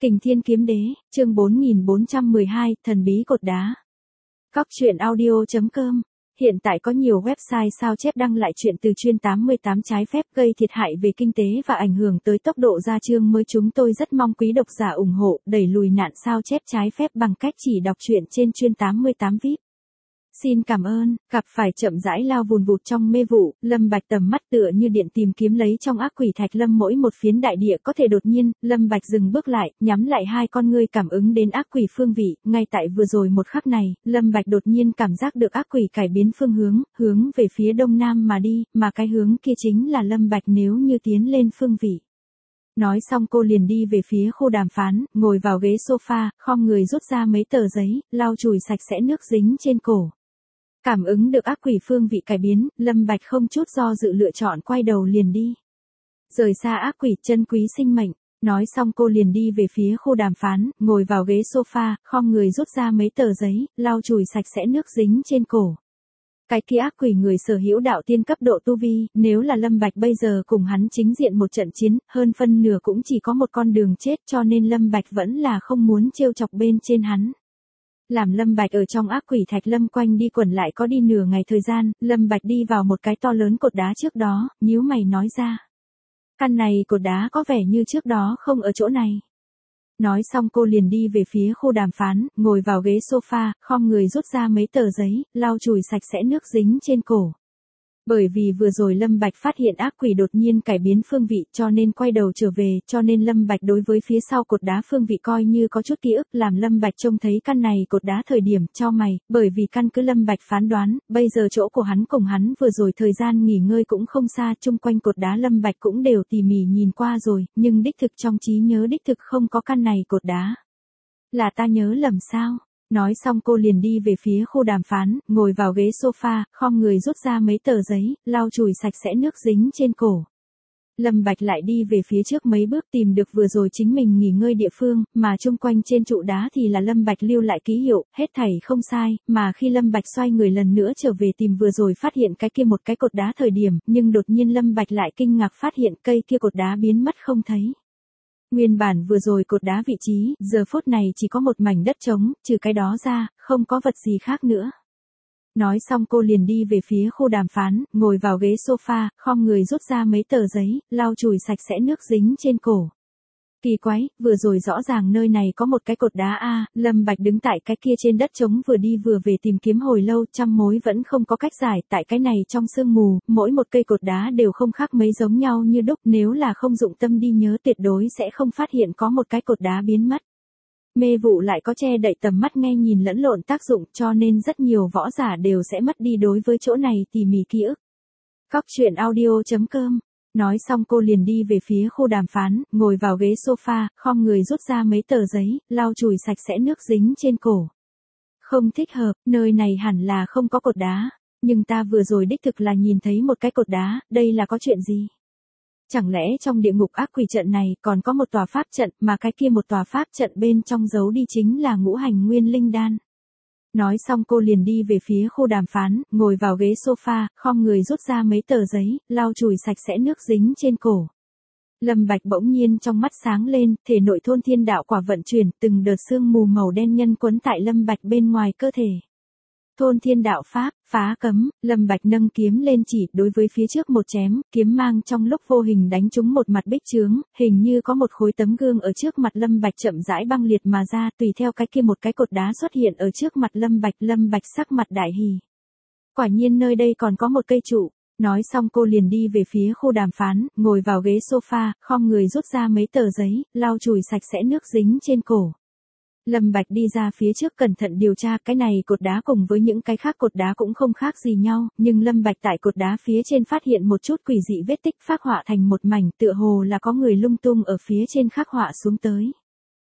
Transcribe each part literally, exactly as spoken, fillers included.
Kình Thiên Kiếm Đế, chương bốn nghìn bốn trăm mười hai, thần bí cột đá. Cóc truyện audio chấm com. Hiện tại có nhiều website sao chép đăng lại chuyện từ chuyên tám mươi tám trái phép gây thiệt hại về kinh tế và ảnh hưởng tới tốc độ ra chương mới. Chúng tôi rất mong quý độc giả ủng hộ, đẩy lùi nạn sao chép trái phép bằng cách chỉ đọc truyện trên chuyên tám mươi tám vê i pê. Xin cảm ơn. Gặp phải chậm rãi lao vùn vụt trong mê vụ, Lâm Bạch tầm mắt tựa như điện tìm kiếm lấy trong ác quỷ thạch lâm mỗi một phiến đại địa có thể. Đột nhiên, Lâm Bạch dừng bước lại, nhắm lại hai con ngươi cảm ứng đến ác quỷ phương vị. Ngay tại vừa rồi một khắc này, Lâm Bạch đột nhiên cảm giác được ác quỷ cải biến phương hướng, hướng về phía đông nam mà đi, mà cái hướng kia chính là Lâm Bạch nếu như tiến lên phương vị. Nói xong cô liền đi về phía khu đàm phán, ngồi vào ghế sofa, khom người rút ra mấy tờ giấy, lau chùi sạch sẽ nước dính trên cổ. Cảm ứng được ác quỷ phương vị cải biến, Lâm Bạch không chút do dự lựa chọn quay đầu liền đi. Rời xa ác quỷ, chân quý sinh mệnh. Nói xong cô liền đi về phía khu đàm phán, ngồi vào ghế sofa, khom người rút ra mấy tờ giấy, lau chùi sạch sẽ nước dính trên cổ. Cái kia ác quỷ người sở hữu đạo tiên cấp độ tu vi, nếu là Lâm Bạch bây giờ cùng hắn chính diện một trận chiến, hơn phân nửa cũng chỉ có một con đường chết, cho nên Lâm Bạch vẫn là không muốn trêu chọc bên trên hắn. Làm Lâm Bạch ở trong ác quỷ thạch lâm quanh đi quẩn lại có đi nửa ngày thời gian, Lâm Bạch đi vào một cái to lớn cột đá trước đó, nhíu mày nói ra. Căn này cột đá có vẻ như trước đó không ở chỗ này. Nói xong cô liền đi về phía khu đàm phán, ngồi vào ghế sofa, khom người rút ra mấy tờ giấy, lau chùi sạch sẽ nước dính trên cổ. Bởi vì vừa rồi Lâm Bạch phát hiện ác quỷ đột nhiên cải biến phương vị cho nên quay đầu trở về, cho nên Lâm Bạch đối với phía sau cột đá phương vị coi như có chút ký ức. Làm Lâm Bạch trông thấy căn này cột đá thời điểm, chau mày, bởi vì căn cứ Lâm Bạch phán đoán, bây giờ chỗ của hắn cùng hắn vừa rồi thời gian nghỉ ngơi cũng không xa, chung quanh cột đá Lâm Bạch cũng đều tỉ mỉ nhìn qua rồi, nhưng đích thực trong trí nhớ đích thực không có căn này cột đá. Là ta nhớ lầm sao? Nói xong cô liền đi về phía khu đàm phán, ngồi vào ghế sofa, khom người rút ra mấy tờ giấy, lau chùi sạch sẽ nước dính trên cổ. Lâm Bạch lại đi về phía trước mấy bước tìm được vừa rồi chính mình nghỉ ngơi địa phương, mà chung quanh trên trụ đá thì là Lâm Bạch lưu lại ký hiệu, hết thảy không sai, mà khi Lâm Bạch xoay người lần nữa trở về tìm vừa rồi phát hiện cái kia một cái cột đá thời điểm, nhưng đột nhiên Lâm Bạch lại kinh ngạc phát hiện cây kia cột đá biến mất không thấy. Nguyên bản vừa rồi cột đá vị trí, giờ phút này chỉ có một mảnh đất trống, trừ cái đó ra, không có vật gì khác nữa. Nói xong cô liền đi về phía khu đàm phán, ngồi vào ghế sofa, khom người rút ra mấy tờ giấy, lau chùi sạch sẽ nước dính trên cổ. Kỳ quái, vừa rồi rõ ràng nơi này có một cái cột đá a, Lâm Bạch đứng tại cái kia trên đất trống vừa đi vừa về tìm kiếm hồi lâu, trăm mối vẫn không có cách giải. Tại cái này trong sương mù, mỗi một cây cột đá đều không khác mấy giống nhau như đúc, nếu là không dụng tâm đi nhớ tuyệt đối sẽ không phát hiện có một cái cột đá biến mất. Mê vụ lại có che đậy tầm mắt nghe nhìn lẫn lộn tác dụng, cho nên rất nhiều võ giả đều sẽ mất đi đối với chỗ này tỉ mỉ ký ức. Cóc truyện audio chấm com. Nói xong cô liền đi về phía khu đàm phán, ngồi vào ghế sofa, khom người rút ra mấy tờ giấy, lau chùi sạch sẽ nước dính trên cổ. Không thích hợp, nơi này hẳn là không có cột đá, nhưng ta vừa rồi đích thực là nhìn thấy một cái cột đá, đây là có chuyện gì? Chẳng lẽ trong địa ngục ác quỷ trận này còn có một tòa pháp trận, mà cái kia một tòa pháp trận bên trong giấu đi chính là ngũ hành nguyên linh đan. Nói xong cô liền đi về phía khu đàm phán, ngồi vào ghế sofa, khom người rút ra mấy tờ giấy, lau chùi sạch sẽ nước dính trên cổ. Lâm Bạch bỗng nhiên trong mắt sáng lên, thể nội thôn thiên đạo quả vận chuyển, từng đợt sương mù màu đen nhân quấn tại Lâm Bạch bên ngoài cơ thể. Thôn thiên đạo pháp, phá cấm, Lâm Bạch nâng kiếm lên chỉ, đối với phía trước một chém, kiếm mang trong lúc vô hình đánh trúng một mặt bích chướng, hình như có một khối tấm gương ở trước mặt Lâm Bạch chậm rãi băng liệt mà ra, tùy theo cái kia một cái cột đá xuất hiện ở trước mặt Lâm Bạch, Lâm Bạch sắc mặt đại hỉ. Quả nhiên nơi đây còn có một cây trụ. Nói xong cô liền đi về phía khu đàm phán, ngồi vào ghế sofa, khom người rút ra mấy tờ giấy, lau chùi sạch sẽ nước dính trên cổ. Lâm Bạch đi ra phía trước cẩn thận điều tra, cái này cột đá cùng với những cái khác cột đá cũng không khác gì nhau, nhưng Lâm Bạch tại cột đá phía trên phát hiện một chút quỷ dị vết tích phác họa thành một mảnh, tựa hồ là có người lung tung ở phía trên khắc họa xuống tới.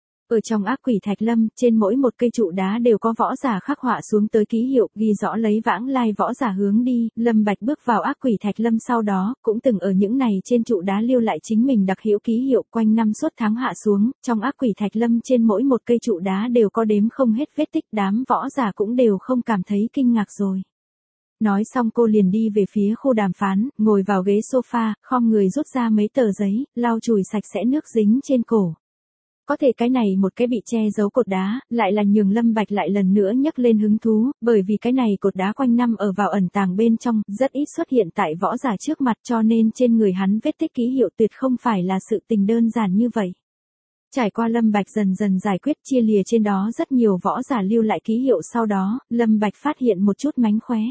Ở trong ác quỷ thạch lâm, trên mỗi một cây trụ đá đều có võ giả khắc họa xuống tới ký hiệu, ghi rõ lấy vãng lai võ giả hướng đi. Lâm Bạch bước vào ác quỷ thạch lâm sau đó, cũng từng ở những này trên trụ đá lưu lại chính mình đặc hữu ký hiệu, quanh năm suốt tháng hạ xuống, trong ác quỷ thạch lâm trên mỗi một cây trụ đá đều có đếm không hết vết tích, đám võ giả cũng đều không cảm thấy kinh ngạc rồi. Nói xong cô liền đi về phía khu đàm phán, ngồi vào ghế sofa, khom người rút ra mấy tờ giấy, lau chùi sạch sẽ nước dính trên cổ. Có thể cái này một cái bị che giấu cột đá, lại là nhường Lâm Bạch lại lần nữa nhấc lên hứng thú, bởi vì cái này cột đá quanh năm ở vào ẩn tàng bên trong, rất ít xuất hiện tại võ giả trước mặt, cho nên trên người hắn vết tích ký hiệu tuyệt không phải là sự tình đơn giản như vậy. Trải qua Lâm Bạch dần dần giải quyết chia lìa trên đó rất nhiều võ giả lưu lại ký hiệu, sau đó, Lâm Bạch phát hiện một chút mánh khóe.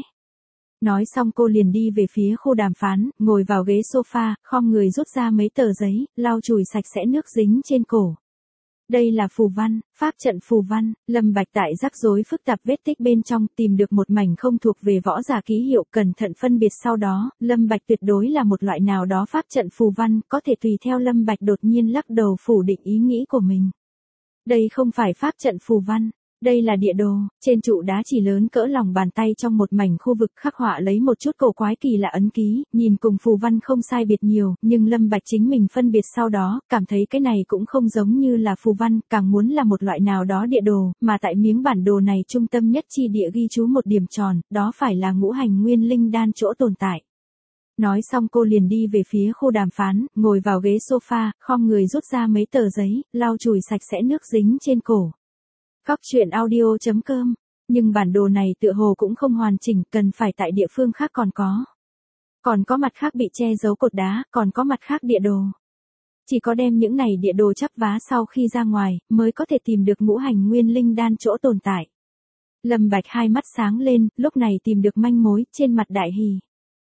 Nói xong cô liền đi về phía khu đàm phán, ngồi vào ghế sofa, khom người rút ra mấy tờ giấy, lau chùi sạch sẽ nước dính trên cổ. Đây là phù văn, pháp trận phù văn. Lâm Bạch tại rắc rối phức tạp vết tích bên trong tìm được một mảnh không thuộc về võ giả ký hiệu, cẩn thận phân biệt sau đó, Lâm Bạch tuyệt đối là một loại nào đó pháp trận phù văn, có thể tùy theo Lâm Bạch đột nhiên lắc đầu phủ định ý nghĩ của mình. Đây không phải pháp trận phù văn. Đây là địa đồ, trên trụ đá chỉ lớn cỡ lòng bàn tay trong một mảnh khu vực khắc họa lấy một chút cổ quái kỳ lạ ấn ký, nhìn cùng phù văn không sai biệt nhiều, nhưng Lâm Bạch chính mình phân biệt sau đó, cảm thấy cái này cũng không giống như là phù văn, càng muốn là một loại nào đó địa đồ, mà tại miếng bản đồ này trung tâm nhất chi địa ghi chú một điểm tròn, đó phải là ngũ hành nguyên linh đan chỗ tồn tại. Nói xong cô liền đi về phía khu đàm phán, ngồi vào ghế sofa, khom người rút ra mấy tờ giấy, lau chùi sạch sẽ nước dính trên cổ. Cóc truyện audio chấm com. Nhưng bản đồ này tựa hồ cũng không hoàn chỉnh, cần phải tại địa phương khác còn có. Còn có mặt khác bị che giấu cột đá, còn có mặt khác địa đồ. Chỉ có đem những này địa đồ chắp vá sau khi ra ngoài, mới có thể tìm được ngũ hành nguyên linh đan chỗ tồn tại. Lâm Bạch hai mắt sáng lên, lúc này tìm được manh mối, trên mặt đại hỉ.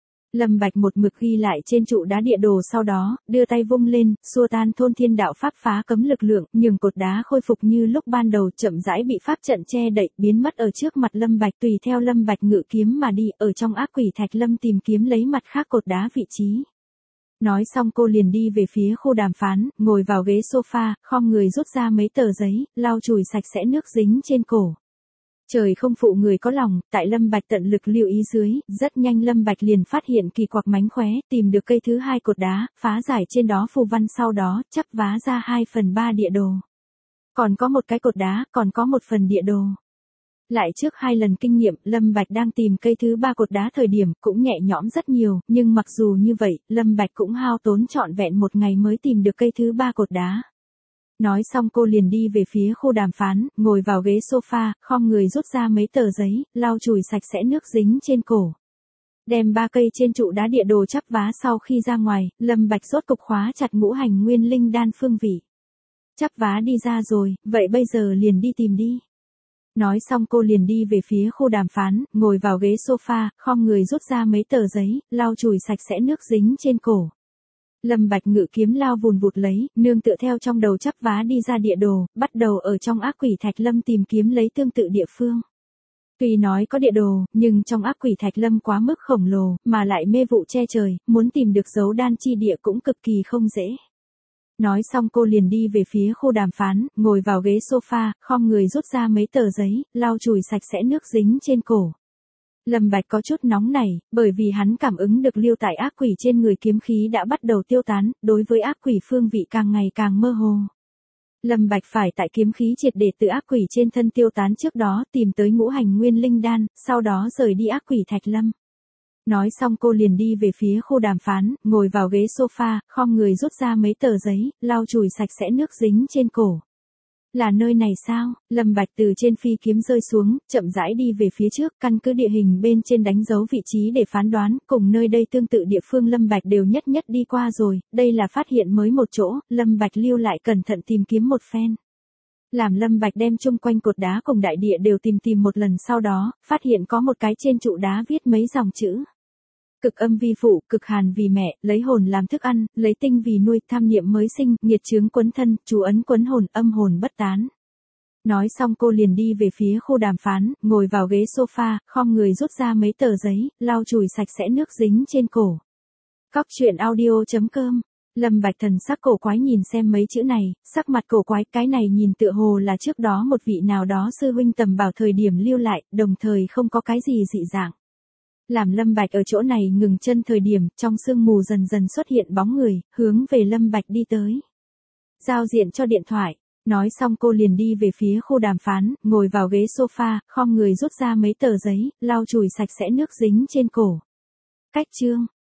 Lâm Bạch một mực ghi lại trên trụ đá địa đồ, sau đó, đưa tay vung lên, xua tan thôn thiên đạo pháp phá cấm lực lượng, nhường cột đá khôi phục như lúc ban đầu, chậm rãi bị pháp trận che đậy, biến mất ở trước mặt Lâm Bạch, tùy theo Lâm Bạch ngự kiếm mà đi, ở trong ác quỷ thạch lâm tìm kiếm lấy mặt khác cột đá vị trí. Nói xong cô liền đi về phía khu đàm phán, ngồi vào ghế sofa, khom người rút ra mấy tờ giấy, lau chùi sạch sẽ nước dính trên cổ. Trời không phụ người có lòng, tại Lâm Bạch tận lực lưu ý dưới, rất nhanh Lâm Bạch liền phát hiện kỳ quặc mánh khóe, tìm được cây thứ hai cột đá, phá giải trên đó phù văn, sau đó, chắp vá ra hai phần ba địa đồ. Còn có một cái cột đá, còn có một phần địa đồ. Lại trước hai lần kinh nghiệm, Lâm Bạch đang tìm cây thứ ba cột đá thời điểm, cũng nhẹ nhõm rất nhiều, nhưng mặc dù như vậy, Lâm Bạch cũng hao tốn trọn vẹn một ngày mới tìm được cây thứ ba cột đá. Nói xong cô liền đi về phía khu đàm phán, ngồi vào ghế sofa, khom người rút ra mấy tờ giấy, lau chùi sạch sẽ nước dính trên cổ. Đem ba cây trên trụ đá địa đồ chắp vá sau khi ra ngoài, Lâm Bạch rốt cục khóa chặt ngũ hành nguyên linh đan phương vị. Chắp vá đi ra rồi, vậy bây giờ liền đi tìm đi. Nói xong cô liền đi về phía khu đàm phán, ngồi vào ghế sofa, khom người rút ra mấy tờ giấy, lau chùi sạch sẽ nước dính trên cổ. Lâm Bạch ngự kiếm lao vùn vụt lấy, nương tựa theo trong đầu chắp vá đi ra địa đồ, bắt đầu ở trong ác quỷ thạch lâm tìm kiếm lấy tương tự địa phương. Tuy nói có địa đồ, nhưng trong ác quỷ thạch lâm quá mức khổng lồ, mà lại mê vụ che trời, muốn tìm được dấu đan chi địa cũng cực kỳ không dễ. Nói xong cô liền đi về phía khu đàm phán, ngồi vào ghế sofa, khom người rút ra mấy tờ giấy, lau chùi sạch sẽ nước dính trên cổ. Lâm Bạch có chút nóng nảy, bởi vì hắn cảm ứng được lưu tại ác quỷ trên người kiếm khí đã bắt đầu tiêu tán, đối với ác quỷ phương vị càng ngày càng mơ hồ. Lâm Bạch phải tại kiếm khí triệt để từ ác quỷ trên thân tiêu tán trước đó tìm tới ngũ hành nguyên linh đan, sau đó rời đi ác quỷ thạch lâm. Nói xong cô liền đi về phía khu đàm phán, ngồi vào ghế sofa, khom người rút ra mấy tờ giấy, lau chùi sạch sẽ nước dính trên cổ. Là nơi này sao? Lâm Bạch từ trên phi kiếm rơi xuống, chậm rãi đi về phía trước, căn cứ địa hình bên trên đánh dấu vị trí để phán đoán, cùng nơi đây tương tự địa phương Lâm Bạch đều nhất nhất đi qua rồi, đây là phát hiện mới một chỗ, Lâm Bạch lưu lại cẩn thận tìm kiếm một phen. Làm Lâm Bạch đem chung quanh cột đá cùng đại địa đều tìm tìm một lần, sau đó, phát hiện có một cái trên trụ đá viết mấy dòng chữ. Cực âm vi phụ, cực hàn vì mẹ, lấy hồn làm thức ăn, lấy tinh vì nuôi, tham niệm mới sinh, nghiệt chướng quấn thân, chú ấn quấn hồn, âm hồn bất tán. Nói xong cô liền đi về phía khu đàm phán, ngồi vào ghế sofa, khom người rút ra mấy tờ giấy, lau chùi sạch sẽ nước dính trên cổ. Cóc truyện audio chấm com. Lâm Bạch thần sắc cổ quái nhìn xem mấy chữ này, sắc mặt cổ quái, cái này nhìn tựa hồ là trước đó một vị nào đó sư huynh tầm bảo thời điểm lưu lại, đồng thời không có cái gì dị dạng. Làm Lâm Bạch ở chỗ này ngừng chân thời điểm, trong sương mù dần dần xuất hiện bóng người, hướng về Lâm Bạch đi tới. Giao diện cho điện thoại. Nói xong cô liền đi về phía khu đàm phán, ngồi vào ghế sofa, khom người rút ra mấy tờ giấy, lau chùi sạch sẽ nước dính trên cổ. Cách chương.